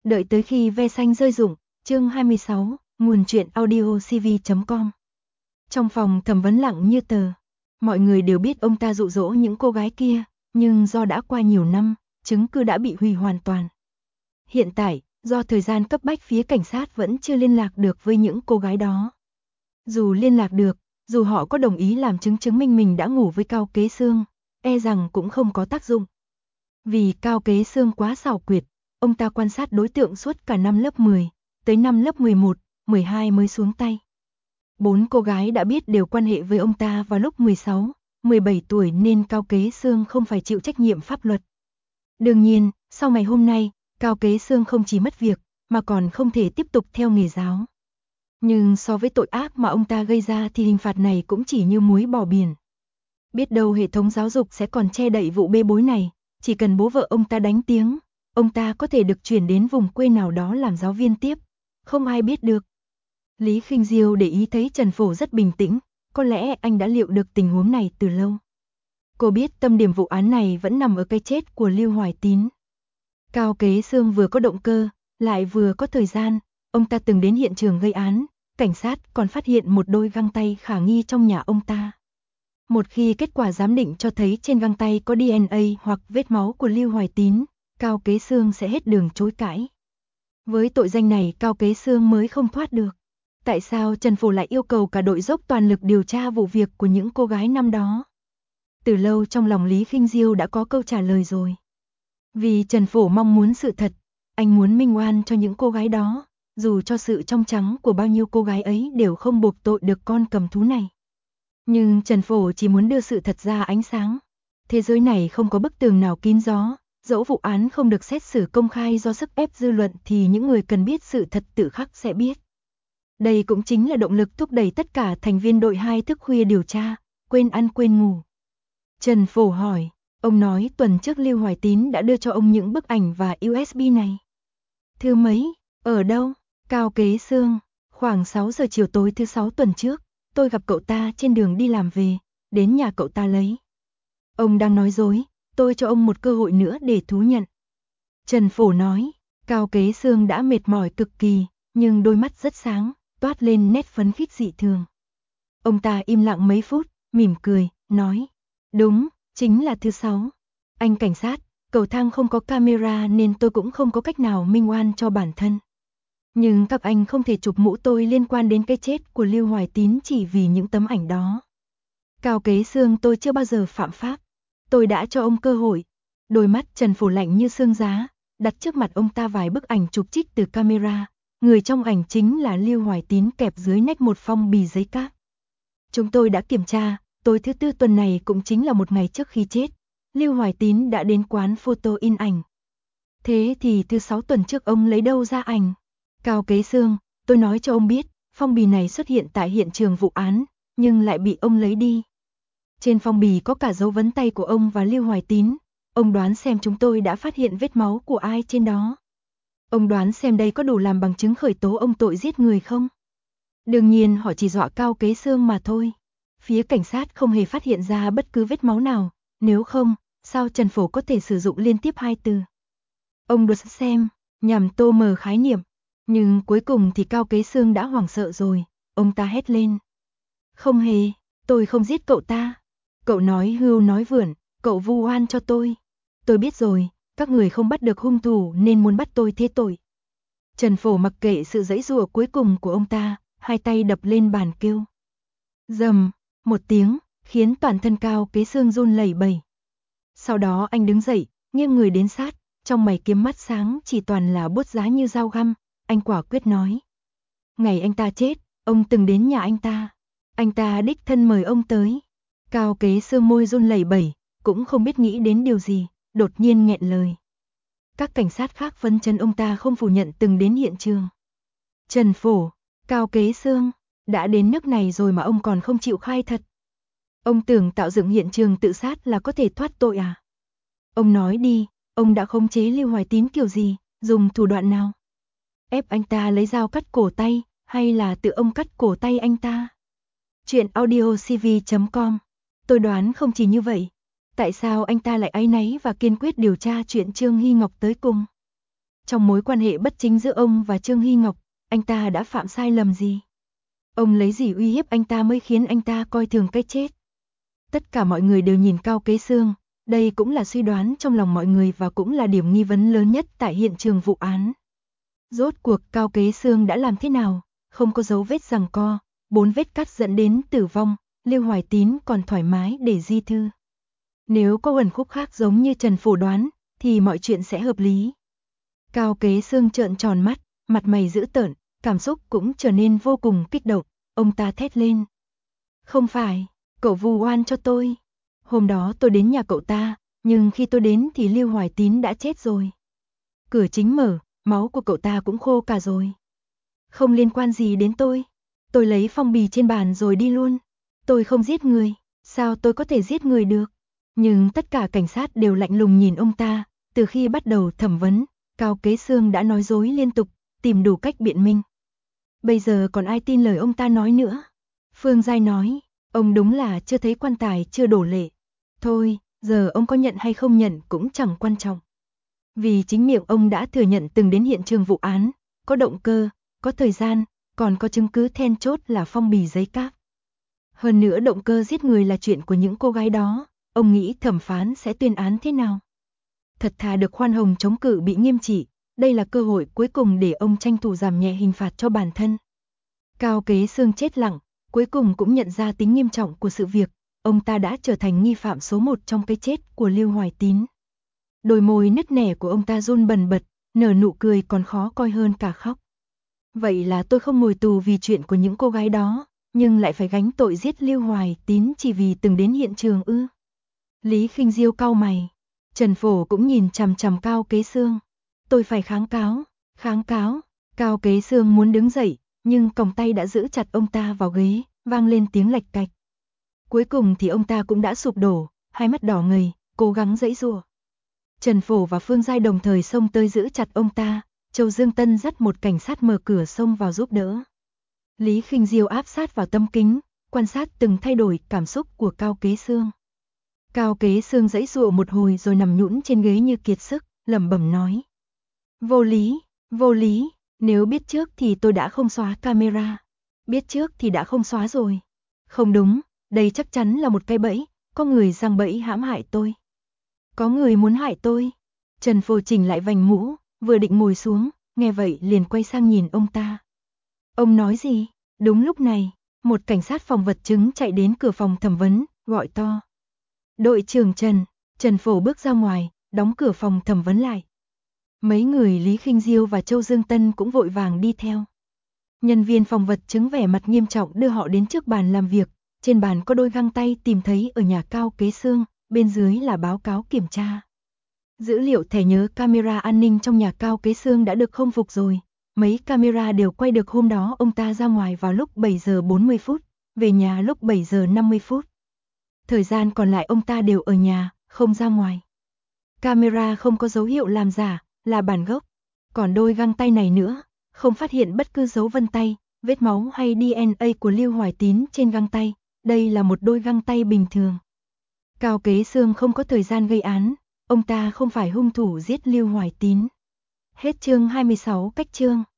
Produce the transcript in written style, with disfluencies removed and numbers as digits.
Đợi tới khi ve xanh rơi rụng, chương 26, nguồn truyện audio cv.com. Trong phòng thẩm vấn lặng như tờ. Mọi người đều biết ông ta dụ dỗ những cô gái kia, nhưng do đã qua nhiều năm, chứng cứ đã bị hủy hoàn toàn. Hiện tại, do thời gian cấp bách phía cảnh sát vẫn chưa liên lạc được với những cô gái đó. Dù liên lạc được, dù họ có đồng ý làm chứng minh mình đã ngủ với Cao Kế Xương, e rằng cũng không có tác dụng. Vì Cao Kế Xương quá xảo quyệt, ông ta quan sát đối tượng suốt cả năm lớp 10, tới năm lớp 11, 12 mới xuống tay. 4 cô gái đã biết đều quan hệ với ông ta vào lúc 16, 17 tuổi nên Cao Kế Xương không phải chịu trách nhiệm pháp luật. Đương nhiên, sau ngày hôm nay, Cao Kế Xương không chỉ mất việc, mà còn không thể tiếp tục theo nghề giáo. Nhưng so với tội ác mà ông ta gây ra thì hình phạt này cũng chỉ như muối bỏ biển. Biết đâu hệ thống giáo dục sẽ còn che đậy vụ bê bối này, chỉ cần bố vợ ông ta đánh tiếng, ông ta có thể được chuyển đến vùng quê nào đó làm giáo viên tiếp, không ai biết được. Lý Khinh Diêu để ý thấy Trần Phổ rất bình tĩnh, có lẽ anh đã liệu được tình huống này từ lâu. Cô biết tâm điểm vụ án này vẫn nằm ở cái chết của Lưu Hoài Tín. Cao Kế Xương vừa có động cơ, lại vừa có thời gian, ông ta từng đến hiện trường gây án, cảnh sát còn phát hiện một đôi găng tay khả nghi trong nhà ông ta. Một khi kết quả giám định cho thấy trên găng tay có DNA hoặc vết máu của Lưu Hoài Tín, Cao Kế Xương sẽ hết đường chối cãi. Với tội danh này Cao Kế Xương mới không thoát được. Tại sao Trần Phổ lại yêu cầu cả đội dốc toàn lực điều tra vụ việc của những cô gái năm đó? Từ lâu trong lòng Lý Khinh Diêu đã có câu trả lời rồi. Vì Trần Phổ mong muốn sự thật, anh muốn minh oan cho những cô gái đó, dù cho sự trong trắng của bao nhiêu cô gái ấy đều không buộc tội được con cầm thú này. Nhưng Trần Phổ chỉ muốn đưa sự thật ra ánh sáng. Thế giới này không có bức tường nào kín gió, dẫu vụ án không được xét xử công khai do sức ép dư luận thì những người cần biết sự thật tự khắc sẽ biết. Đây cũng chính là động lực thúc đẩy tất cả thành viên đội 2 thức khuya điều tra, quên ăn quên ngủ. Trần Phổ hỏi, ông nói tuần trước Lưu Hoài Tín đã đưa cho ông những bức ảnh và USB này. Thứ mấy, ở đâu? Cao Kế Xương, khoảng 6 giờ chiều tối thứ 6 tuần trước, tôi gặp cậu ta trên đường đi làm về, đến nhà cậu ta lấy. Ông đang nói dối, tôi cho ông một cơ hội nữa để thú nhận. Trần Phổ nói, Cao Kế Xương đã mệt mỏi cực kỳ, nhưng đôi mắt rất sáng, toát lên nét phấn khích dị thường. Ông ta im lặng mấy phút, mỉm cười, nói, đúng, chính là thứ 6. Anh cảnh sát, cầu thang không có camera nên tôi cũng không có cách nào minh oan cho bản thân. Nhưng các anh không thể chụp mũ tôi liên quan đến cái chết của Lưu Hoài Tín chỉ vì những tấm ảnh đó. Cao Kế Xương, tôi chưa bao giờ phạm pháp. Tôi đã cho ông cơ hội. Đôi mắt Trần Phổ lạnh như xương giá, đặt trước mặt ông ta vài bức ảnh chụp trích từ camera. Người trong ảnh chính là Lưu Hoài Tín kẹp dưới nách một phong bì giấy cát. Chúng tôi đã kiểm tra, tối thứ Tư tuần này cũng chính là một ngày trước khi chết. Lưu Hoài Tín đã đến quán photo in ảnh. Thế thì thứ 6 tuần trước ông lấy đâu ra ảnh? Cao Kế Xương, tôi nói cho ông biết, phong bì này xuất hiện tại hiện trường vụ án, nhưng lại bị ông lấy đi. Trên phong bì có cả dấu vân tay của ông và Lưu Hoài Tín. Ông đoán xem chúng tôi đã phát hiện vết máu của ai trên đó. Ông đoán xem đây có đủ làm bằng chứng khởi tố ông tội giết người không? Đương nhiên họ chỉ dọa Cao Kế Xương mà thôi. Phía cảnh sát không hề phát hiện ra bất cứ vết máu nào, nếu không, sao Trần Phổ có thể sử dụng liên tiếp hai từ? Ông đoán xem, nhằm tô mờ khái niệm. Nhưng cuối cùng thì Cao Kế Xương đã hoảng sợ rồi, ông ta hét lên. Không hề, tôi không giết cậu ta. Cậu nói hưu nói vượn, cậu vu oan cho tôi. Tôi biết rồi, các người không bắt được hung thủ nên muốn bắt tôi thế tội. Trần Phổ mặc kệ sự giãy giụa cuối cùng của ông ta, hai tay đập lên bàn kêu. Rầm, một tiếng, khiến toàn thân Cao Kế Xương run lẩy bẩy. Sau đó anh đứng dậy, nghiêng người đến sát, trong mày kiếm mắt sáng chỉ toàn là bút giá như dao găm, anh quả quyết nói. Ngày anh ta chết, ông từng đến nhà anh ta đích thân mời ông tới. Cao Kế Xương môi run lẩy bẩy, cũng không biết nghĩ đến điều gì, đột nhiên nghẹn lời. Các cảnh sát khác phấn chấn ông ta không phủ nhận từng đến hiện trường. Trần Phổ, Cao Kế Xương, đã đến nước này rồi mà ông còn không chịu khai thật. Ông tưởng tạo dựng hiện trường tự sát là có thể thoát tội à? Ông nói đi, ông đã khống chế Lưu Hoài Tín kiểu gì, dùng thủ đoạn nào? Ép anh ta lấy dao cắt cổ tay, hay là tự ông cắt cổ tay anh ta? Chuyện audio cv.com. Tôi đoán không chỉ như vậy. Tại sao anh ta lại áy náy và kiên quyết điều tra chuyện Trương Hy Ngọc tới cùng? Trong mối quan hệ bất chính giữa ông và Trương Hy Ngọc, anh ta đã phạm sai lầm gì? Ông lấy gì uy hiếp anh ta mới khiến anh ta coi thường cái chết? Tất cả mọi người đều nhìn Cao Kế Xương, đây cũng là suy đoán trong lòng mọi người và cũng là điểm nghi vấn lớn nhất tại hiện trường vụ án. Rốt cuộc Cao Kế Xương đã làm thế nào? Không có dấu vết giằng co, 4 vết cắt dẫn đến tử vong, Lưu Hoài Tín còn thoải mái để di thư. Nếu có uẩn khúc khác giống như Trần phổ đoán, thì mọi chuyện sẽ hợp lý. Cao Kế Xương trợn tròn mắt, mặt mày dữ tợn, cảm xúc cũng trở nên vô cùng kích động, ông ta thét lên. Không phải, cậu vu oan cho tôi. Hôm đó tôi đến nhà cậu ta, nhưng khi tôi đến thì Lưu Hoài Tín đã chết rồi. Cửa chính mở, máu của cậu ta cũng khô cả rồi. Không liên quan gì đến tôi. Tôi lấy phong bì trên bàn rồi đi luôn. Tôi không giết người, sao tôi có thể giết người được? Nhưng tất cả cảnh sát đều lạnh lùng nhìn ông ta, từ khi bắt đầu thẩm vấn, Cao Kế Xương đã nói dối liên tục, tìm đủ cách biện minh. Bây giờ còn ai tin lời ông ta nói nữa? Phương Giai nói, ông đúng là chưa thấy quan tài chưa đổ lệ. Thôi, giờ ông có nhận hay không nhận cũng chẳng quan trọng. Vì chính miệng ông đã thừa nhận từng đến hiện trường vụ án, có động cơ, có thời gian, còn có chứng cứ then chốt là phong bì giấy cáp. Hơn nữa động cơ giết người là chuyện của những cô gái đó, ông nghĩ thẩm phán sẽ tuyên án thế nào? Thật thà được khoan hồng chống cự bị nghiêm trị, đây là cơ hội cuối cùng để ông tranh thủ giảm nhẹ hình phạt cho bản thân. Cao Kế Xương chết lặng, cuối cùng cũng nhận ra tính nghiêm trọng của sự việc, ông ta đã trở thành nghi phạm số 1 trong cái chết của Lưu Hoài Tín. Đôi môi nứt nẻ của ông ta run bần bật, nở nụ cười còn khó coi hơn cả khóc. Vậy là tôi không ngồi tù vì chuyện của những cô gái đó, nhưng lại phải gánh tội giết Lưu Hoài Tín chỉ vì từng đến hiện trường ư? Lý Khinh Diêu cau mày, Trần Phổ cũng nhìn chằm chằm Cao Kế Xương. Tôi phải kháng cáo, kháng cáo. Cao Kế Xương muốn đứng dậy, nhưng còng tay đã giữ chặt ông ta vào ghế, vang lên tiếng lạch cạch. Cuối cùng thì ông ta cũng đã sụp đổ, hai mắt đỏ ngầy, cố gắng giãy giụa. Trần Phổ và Phương Giai đồng thời xông tới giữ chặt ông ta, Châu Dương Tân dắt một cảnh sát mở cửa xông vào giúp đỡ. Lý Khinh Diêu áp sát vào tấm kính, quan sát từng thay đổi cảm xúc của Cao Kế Xương. Cao Kế Xương giãy giụa một hồi rồi nằm nhũn trên ghế như kiệt sức, lẩm bẩm nói. Vô lý, nếu biết trước thì tôi đã không xóa camera. Biết trước thì đã không xóa rồi. Không đúng, đây chắc chắn là một cái bẫy, có người giăng bẫy hãm hại tôi. Có người muốn hại tôi. Trần Phổ chỉnh lại vành mũ, vừa định ngồi xuống, nghe vậy liền quay sang nhìn ông ta. Ông nói gì? Đúng lúc này, một cảnh sát phòng vật chứng chạy đến cửa phòng thẩm vấn, gọi to. Đội trưởng Trần. Trần Phổ bước ra ngoài, đóng cửa phòng thẩm vấn lại. Mấy người Lý Khinh Diêu và Châu Dương Tân cũng vội vàng đi theo. Nhân viên phòng vật chứng vẻ mặt nghiêm trọng đưa họ đến trước bàn làm việc, trên bàn có đôi găng tay tìm thấy ở nhà Cao Kế Xương, bên dưới là báo cáo kiểm tra. Dữ liệu thẻ nhớ camera an ninh trong nhà Cao Kế Xương đã được khôi phục rồi, mấy camera đều quay được hôm đó ông ta ra ngoài vào lúc 7 giờ 40 phút, về nhà lúc 7 giờ 50 phút. Thời gian còn lại ông ta đều ở nhà, không ra ngoài. Camera không có dấu hiệu làm giả, là bản gốc. Còn đôi găng tay này nữa, không phát hiện bất cứ dấu vân tay, vết máu hay DNA của Lưu Hoài Tín trên găng tay, đây là một đôi găng tay bình thường. Cao Kế Xương không có thời gian gây án, ông ta không phải hung thủ giết Lưu Hoài Tín. Hết chương 26 cách chương.